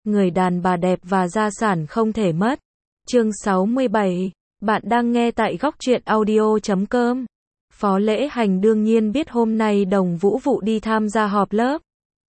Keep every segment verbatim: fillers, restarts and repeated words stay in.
người đàn bà đẹp và gia sản không thể mất. Chương sáu mươi bảy. Bạn đang nghe tại góc truyện audio chấm com. Phó Lễ Hành đương nhiên biết hôm nay Đồng Vũ Vụ đi tham gia họp lớp.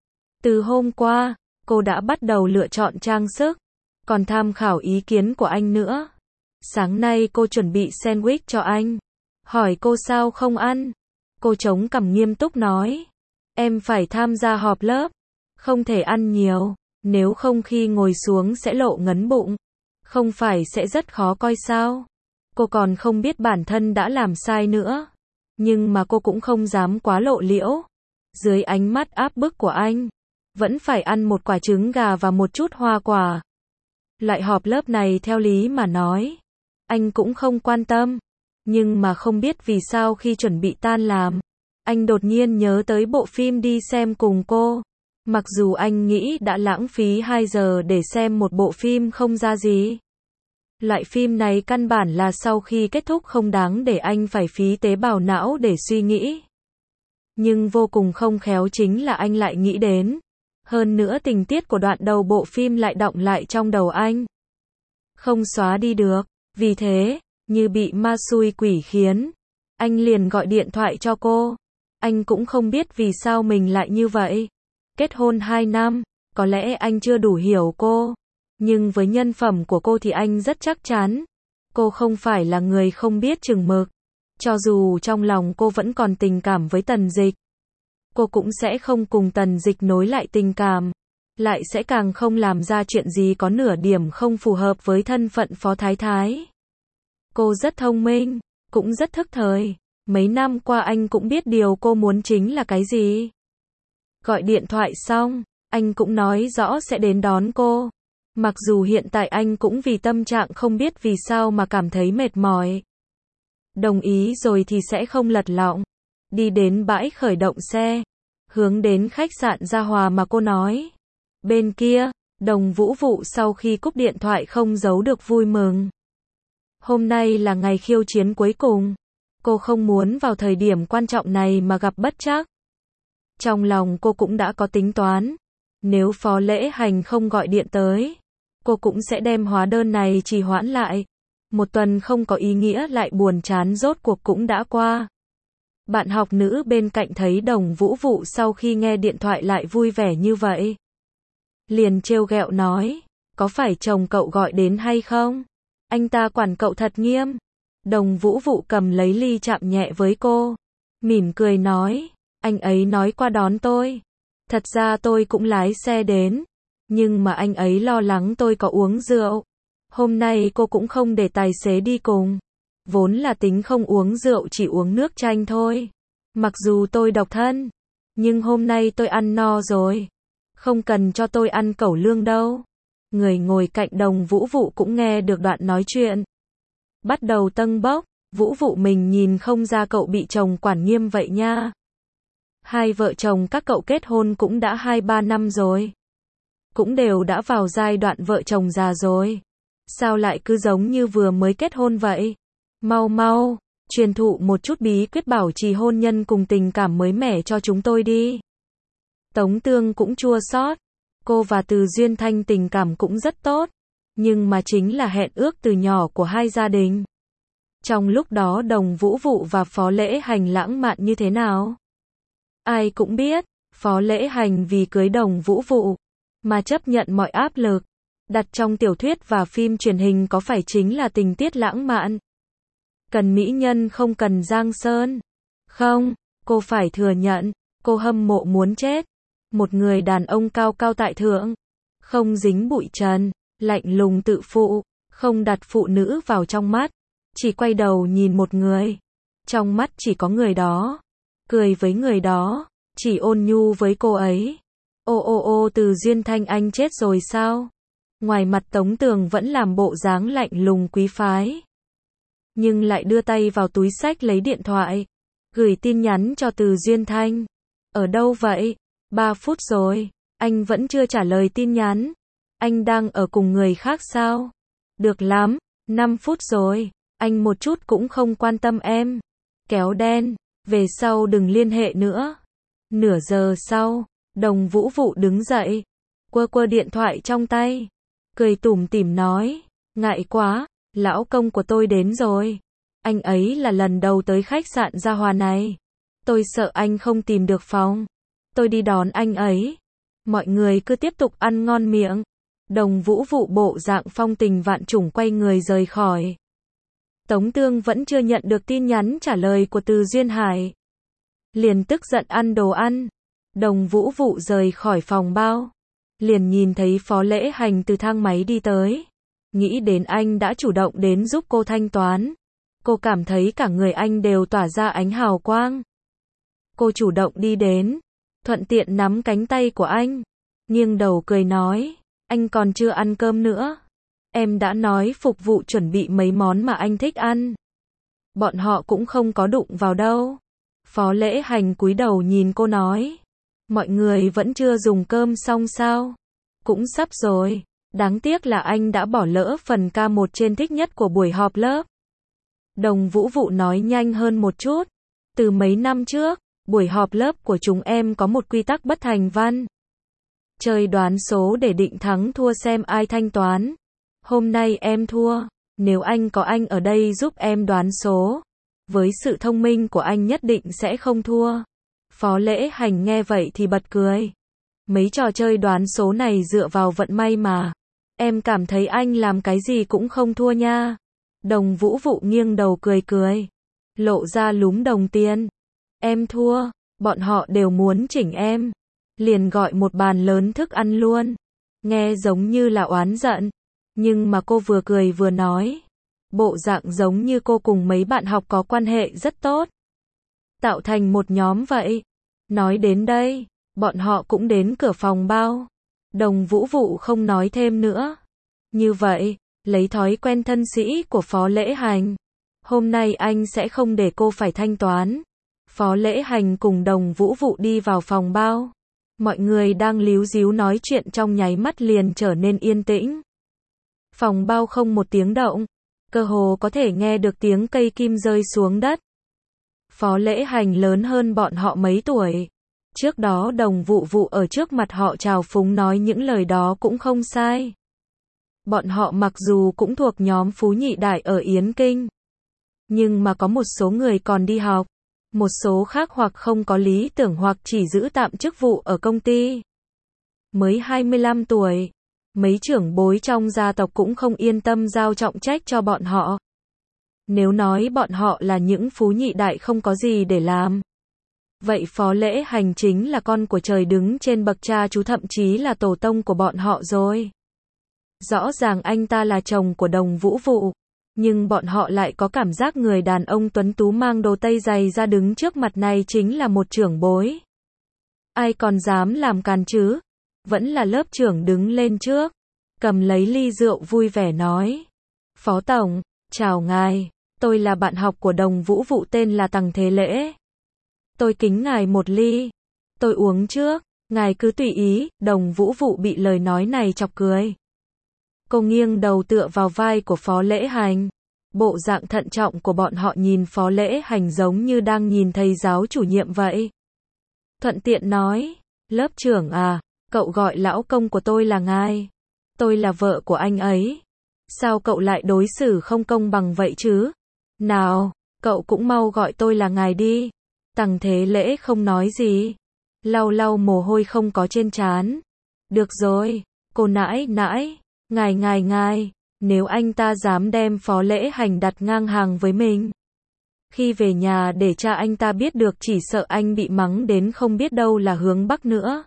Từ hôm qua, cô đã bắt đầu lựa chọn trang sức, còn tham khảo ý kiến của anh nữa. Sáng nay cô chuẩn bị sandwich cho anh. Hỏi cô sao không ăn. Cô chống cằm nghiêm túc nói. Em phải tham gia họp lớp. Không thể ăn nhiều, nếu không khi ngồi xuống sẽ lộ ngấn bụng. Không phải sẽ rất khó coi sao. Cô còn không biết bản thân đã làm sai nữa. Nhưng mà cô cũng không dám quá lộ liễu. Dưới ánh mắt áp bức của anh, vẫn phải ăn một quả trứng gà và một chút hoa quả. Loại họp lớp này theo lý mà nói, anh cũng không quan tâm. Nhưng mà không biết vì sao khi chuẩn bị tan làm, anh đột nhiên nhớ tới bộ phim đi xem cùng cô. Mặc dù anh nghĩ đã lãng phí hai giờ để xem một bộ phim không ra gì. Loại phim này căn bản là sau khi kết thúc không đáng để anh phải phí tế bào não để suy nghĩ. Nhưng vô cùng không khéo chính là anh lại nghĩ đến. Hơn nữa tình tiết của đoạn đầu bộ phim lại đọng lại trong đầu anh. Không xóa đi được. Vì thế, như bị ma xui quỷ khiến, anh liền gọi điện thoại cho cô. Anh cũng không biết vì sao mình lại như vậy. Kết hôn hai năm, có lẽ anh chưa đủ hiểu cô. Nhưng với nhân phẩm của cô thì anh rất chắc chắn. Cô không phải là người không biết chừng mực. Cho dù trong lòng cô vẫn còn tình cảm với Tần Dịch, cô cũng sẽ không cùng Tần Dịch nối lại tình cảm. Lại sẽ càng không làm ra chuyện gì có nửa điểm không phù hợp với thân phận phó thái thái. Cô rất thông minh, cũng rất thức thời. Mấy năm qua anh cũng biết điều cô muốn chính là cái gì. Gọi điện thoại xong, anh cũng nói rõ sẽ đến đón cô. Mặc dù hiện tại anh cũng vì tâm trạng không biết vì sao mà cảm thấy mệt mỏi. Đồng ý rồi thì sẽ không lật lọng. Đi đến bãi khởi động xe, hướng đến khách sạn Gia Hòa mà cô nói. Bên kia, Đồng Vũ Vụ sau khi cúp điện thoại không giấu được vui mừng. Hôm nay là ngày khiêu chiến cuối cùng. Cô không muốn vào thời điểm quan trọng này mà gặp bất trắc. Trong lòng cô cũng đã có tính toán. Nếu Phó Lễ Hành không gọi điện tới, cô cũng sẽ đem hóa đơn này trì hoãn lại. Một tuần không có ý nghĩa lại buồn chán rốt cuộc cũng đã qua. Bạn học nữ bên cạnh thấy Đồng Vũ Vụ sau khi nghe điện thoại lại vui vẻ như vậy. Liền trêu ghẹo nói, có phải chồng cậu gọi đến hay không? Anh ta quản cậu thật nghiêm. Đồng Vũ Vụ cầm lấy ly chạm nhẹ với cô. Mỉm cười nói, anh ấy nói qua đón tôi. Thật ra tôi cũng lái xe đến. Nhưng mà anh ấy lo lắng tôi có uống rượu. Hôm nay cô cũng không để tài xế đi cùng. Vốn là tính không uống rượu chỉ uống nước chanh thôi. Mặc dù tôi độc thân, nhưng hôm nay tôi ăn no rồi. Không cần cho tôi ăn cẩu lương đâu. Người ngồi cạnh Đồng Vũ Vụ cũng nghe được đoạn nói chuyện. Bắt đầu tâng bốc, Vũ Vụ mình nhìn không ra cậu bị chồng quản nghiêm vậy nha. Hai vợ chồng các cậu kết hôn cũng đã hai ba năm rồi. Cũng đều đã vào giai đoạn vợ chồng già rồi. Sao lại cứ giống như vừa mới kết hôn vậy? Mau mau, truyền thụ một chút bí quyết bảo trì hôn nhân cùng tình cảm mới mẻ cho chúng tôi đi. Tống Tương cũng chua xót. Cô và Từ Duyên Thanh tình cảm cũng rất tốt. Nhưng mà chính là hẹn ước từ nhỏ của hai gia đình. Trong lúc đó Đồng Vũ Vụ và Phó Lễ Hành lãng mạn như thế nào? Ai cũng biết, Phó Lễ Hành vì cưới Đồng Vũ Vụ mà chấp nhận mọi áp lực. Đặt trong tiểu thuyết và phim truyền hình có phải chính là tình tiết lãng mạn? Cần mỹ nhân không cần giang sơn. Không, cô phải thừa nhận, cô hâm mộ muốn chết. Một người đàn ông cao cao tại thượng, không dính bụi trần, lạnh lùng tự phụ, không đặt phụ nữ vào trong mắt, chỉ quay đầu nhìn một người. Trong mắt chỉ có người đó, cười với người đó, chỉ ôn nhu với cô ấy. Ô ô ô Từ Duyên Thanh anh chết rồi sao? Ngoài mặt Tống Tường vẫn làm bộ dáng lạnh lùng quý phái. Nhưng lại đưa tay vào túi xách lấy điện thoại. Gửi tin nhắn cho Từ Duyên Thanh. Ở đâu vậy? Ba phút rồi. Anh vẫn chưa trả lời tin nhắn. Anh đang ở cùng người khác sao? Được lắm. Năm phút rồi. Anh một chút cũng không quan tâm em. Kéo đen. Về sau đừng liên hệ nữa. Nửa giờ sau, Đồng Vũ Vụ đứng dậy. quơ quơ điện thoại trong tay, cười tủm tỉm nói, ngại quá, lão công của tôi đến rồi. Anh ấy là lần đầu tới khách sạn Gia Hòa này. Tôi sợ anh không tìm được phòng. Tôi đi đón anh ấy. Mọi người cứ tiếp tục ăn ngon miệng. Đồng Vũ Vụ bộ dạng phong tình vạn trùng quay người rời khỏi. Tống Tương vẫn chưa nhận được tin nhắn trả lời của Từ Duyên Hải. Liền tức giận ăn đồ ăn. Đồng Vũ Vụ rời khỏi phòng bao. Liền nhìn thấy Phó Lễ Hành từ thang máy đi tới. Nghĩ đến anh đã chủ động đến giúp cô thanh toán. Cô cảm thấy cả người anh đều tỏa ra ánh hào quang. Cô chủ động đi đến, thuận tiện nắm cánh tay của anh, nghiêng đầu cười nói, anh còn chưa ăn cơm nữa. Em đã nói phục vụ chuẩn bị mấy món mà anh thích ăn. Bọn họ cũng không có đụng vào đâu. Phó Lễ Hành cúi đầu nhìn cô nói, mọi người vẫn chưa dùng cơm xong sao? Cũng sắp rồi, đáng tiếc là anh đã bỏ lỡ phần ca một trên thích nhất của buổi họp lớp. Đồng Vũ Vụ nói nhanh hơn một chút, từ mấy năm trước, buổi họp lớp của chúng em có một quy tắc bất thành văn. Chơi đoán số để định thắng thua xem ai thanh toán. Hôm nay em thua, nếu anh có anh ở đây giúp em đoán số, với sự thông minh của anh nhất định sẽ không thua. Phó Lễ Hành nghe vậy thì bật cười. Mấy trò chơi đoán số này dựa vào vận may mà. Em cảm thấy anh làm cái gì cũng không thua nha. Đồng Vũ Vụ nghiêng đầu cười cười, lộ ra lúm đồng tiền. Em thua, bọn họ đều muốn chỉnh em. Liền gọi một bàn lớn thức ăn luôn. Nghe giống như là oán giận. Nhưng mà cô vừa cười vừa nói. Bộ dạng giống như cô cùng mấy bạn học có quan hệ rất tốt. Tạo thành một nhóm vậy. Nói đến đây, bọn họ cũng đến cửa phòng bao. Đồng Vũ Vụ không nói thêm nữa. Như vậy, lấy thói quen thân sĩ của Phó Lễ Hành, hôm nay anh sẽ không để cô phải thanh toán. Phó Lễ Hành cùng Đồng Vũ Vụ đi vào phòng bao. Mọi người đang líu díu nói chuyện trong nháy mắt liền trở nên yên tĩnh. Phòng bao không một tiếng động, cơ hồ có thể nghe được tiếng cây kim rơi xuống đất. Phó Lễ Hành lớn hơn bọn họ mấy tuổi. Trước đó Đồng Vũ Vụ ở trước mặt họ trào phúng nói những lời đó cũng không sai. Bọn họ mặc dù cũng thuộc nhóm phú nhị đại ở Yến Kinh, nhưng mà có một số người còn đi học, một số khác hoặc không có lý tưởng hoặc chỉ giữ tạm chức vụ ở công ty. Mới hai mươi lăm tuổi, mấy trưởng bối trong gia tộc cũng không yên tâm giao trọng trách cho bọn họ. Nếu nói bọn họ là những phú nhị đại không có gì để làm, vậy Phó Lễ Hành chính là con của trời đứng trên bậc cha chú, thậm chí là tổ tông của bọn họ rồi. Rõ ràng anh ta là chồng của Đồng Vũ Vụ, nhưng bọn họ lại có cảm giác người đàn ông tuấn tú mang đồ tây dày ra đứng trước mặt này chính là một trưởng bối. Ai còn dám làm càn chứ? Vẫn là lớp trưởng đứng lên trước, cầm lấy ly rượu vui vẻ nói. Phó Tổng, chào ngài, tôi là bạn học của Đồng Vũ Vụ tên là Tằng Thế Lễ. Tôi kính ngài một ly. Tôi uống trước, ngài cứ tùy ý. Đồng Vũ Vụ bị lời nói này chọc cười. Cô nghiêng đầu tựa vào vai của Phó Lễ Hành. Bộ dạng thận trọng của bọn họ nhìn Phó Lễ Hành giống như đang nhìn thầy giáo chủ nhiệm vậy. Thuận tiện nói, lớp trưởng à, cậu gọi lão công của tôi là ngài. Tôi là vợ của anh ấy. Sao cậu lại đối xử không công bằng vậy chứ? Nào, cậu cũng mau gọi tôi là ngài đi. Tằng Thế Lễ không nói gì, lau lau mồ hôi không có trên trán. Được rồi, cô nãi nãi, ngài ngài ngài, nếu anh ta dám đem Phó Lễ Hành đặt ngang hàng với mình, khi về nhà để cha anh ta biết được chỉ sợ anh bị mắng đến không biết đâu là hướng bắc nữa.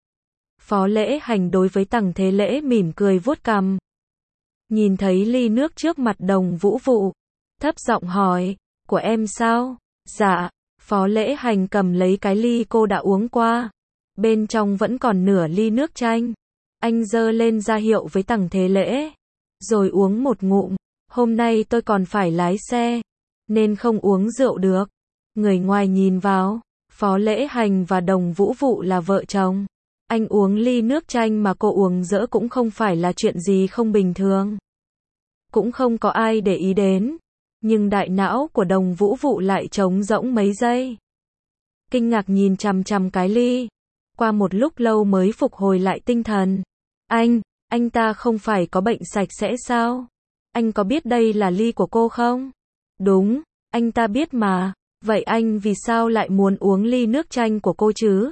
Phó Lễ Hành đối với Tằng Thế Lễ mỉm cười vuốt cằm. Nhìn thấy ly nước trước mặt Đồng Vũ Vụ, thấp giọng hỏi, của em sao? Dạ. Phó Lễ Hành cầm lấy cái ly cô đã uống qua. Bên trong vẫn còn nửa ly nước chanh. Anh giơ lên ra hiệu với Tằng Thế Lễ. Rồi uống một ngụm. Hôm nay tôi còn phải lái xe, nên không uống rượu được. Người ngoài nhìn vào, Phó Lễ Hành và Đồng Vũ Vụ là vợ chồng. Anh uống ly nước chanh mà cô uống dỡ cũng không phải là chuyện gì không bình thường. Cũng không có ai để ý đến. Nhưng đại não của Đồng Vũ Vụ lại trống rỗng mấy giây. Kinh ngạc nhìn chằm chằm cái ly. Qua một lúc lâu mới phục hồi lại tinh thần. Anh, anh ta không phải có bệnh sạch sẽ sao? Anh có biết đây là ly của cô không? Đúng, anh ta biết mà. Vậy anh vì sao lại muốn uống ly nước chanh của cô chứ?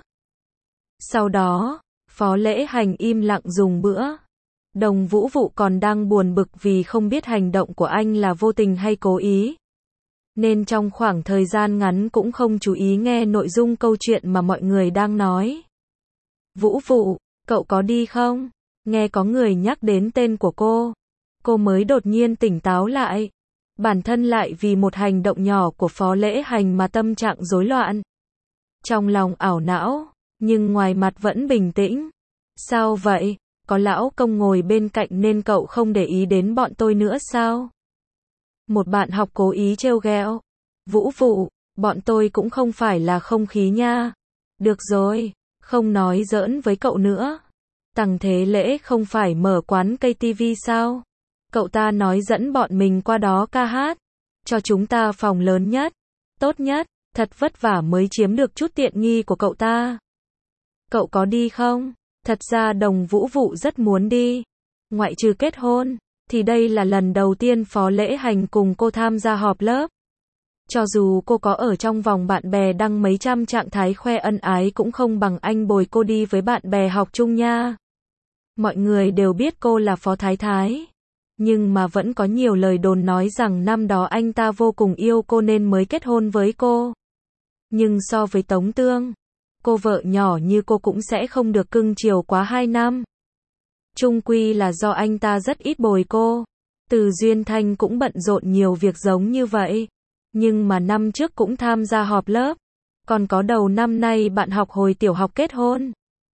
Sau đó, Phó Lễ Hành im lặng dùng bữa. Đồng Vũ Vụ còn đang buồn bực vì không biết hành động của anh là vô tình hay cố ý. Nên trong khoảng thời gian ngắn cũng không chú ý nghe nội dung câu chuyện mà mọi người đang nói. Vũ Vụ, cậu có đi không? Nghe có người nhắc đến tên của cô. Cô mới đột nhiên tỉnh táo lại. Bản thân lại vì một hành động nhỏ của Phó Lễ Hành mà tâm trạng rối loạn. Trong lòng ảo não, nhưng ngoài mặt vẫn bình tĩnh. Sao vậy? Có lão công ngồi bên cạnh nên cậu không để ý đến bọn tôi nữa sao? Một bạn học cố ý trêu ghẹo. Vũ Vụ, bọn tôi cũng không phải là không khí nha. Được rồi, không nói giỡn với cậu nữa. Tằng Thế Lễ không phải mở quán cây tivi sao? Cậu ta nói dẫn bọn mình qua đó ca hát. Cho chúng ta phòng lớn nhất, tốt nhất, thật vất vả mới chiếm được chút tiện nghi của cậu ta. Cậu có đi không? Thật ra Đồng Vũ Vụ rất muốn đi. Ngoại trừ kết hôn, thì đây là lần đầu tiên Phó Lễ Hành cùng cô tham gia họp lớp. Cho dù cô có ở trong vòng bạn bè đăng mấy trăm trạng thái khoe ân ái cũng không bằng anh bồi cô đi với bạn bè học chung nha. Mọi người đều biết cô là Phó Thái Thái. Nhưng mà vẫn có nhiều lời đồn nói rằng năm đó anh ta vô cùng yêu cô nên mới kết hôn với cô. Nhưng so với Tống Tương, cô vợ nhỏ như cô cũng sẽ không được cưng chiều quá hai năm. Chung quy là do anh ta rất ít bồi cô. Từ Duyên Thanh cũng bận rộn nhiều việc giống như vậy. Nhưng mà năm trước cũng tham gia họp lớp. Còn có đầu năm nay bạn học hồi tiểu học kết hôn.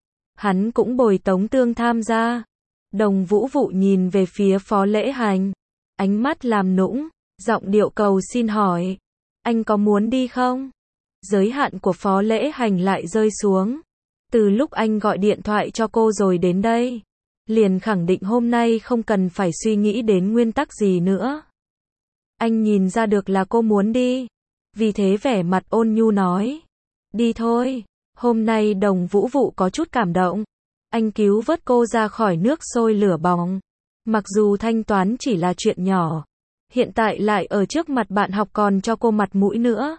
Hắn cũng bồi Tống Tương tham gia. Đồng Vũ Vụ nhìn về phía Phó Lễ Hành. Ánh mắt làm nũng, giọng điệu cầu xin hỏi. Anh có muốn đi không? Giới hạn của Phó Lễ Hành lại rơi xuống. Từ lúc anh gọi điện thoại cho cô rồi đến đây, liền khẳng định hôm nay không cần phải suy nghĩ đến nguyên tắc gì nữa. Anh nhìn ra được là cô muốn đi. Vì thế vẻ mặt ôn nhu nói. Đi thôi. Hôm nay Đồng Vũ Vụ có chút cảm động. Anh cứu vớt cô ra khỏi nước sôi lửa bỏng. Mặc dù thanh toán chỉ là chuyện nhỏ, hiện tại lại ở trước mặt bạn học còn cho cô mặt mũi nữa.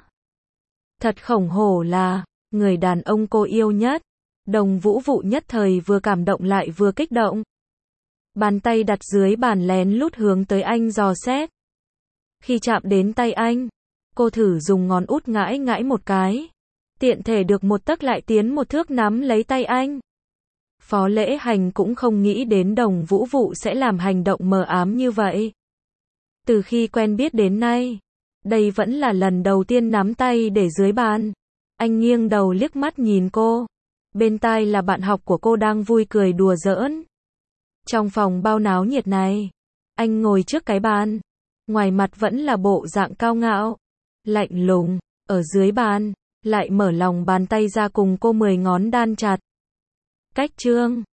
Thật khổng hổ là người đàn ông cô yêu nhất. Đồng Vũ Vụ nhất thời vừa cảm động lại vừa kích động. Bàn tay đặt dưới bàn lén lút hướng tới anh dò xét. Khi chạm đến tay anh, cô thử dùng ngón út ngãi ngãi một cái. Tiện thể được một tấc lại tiến một thước nắm lấy tay anh. Phó Lễ Hành cũng không nghĩ đến Đồng Vũ Vụ sẽ làm hành động mờ ám như vậy. Từ khi quen biết đến nay, đây vẫn là lần đầu tiên nắm tay để dưới bàn. Anh nghiêng đầu liếc mắt nhìn cô. Bên tai là bạn học của cô đang vui cười đùa giỡn. Trong phòng bao náo nhiệt này, anh ngồi trước cái bàn. Ngoài mặt vẫn là bộ dạng cao ngạo, lạnh lùng, ở dưới bàn, lại mở lòng bàn tay ra cùng cô mười ngón đan chặt. Cách trương.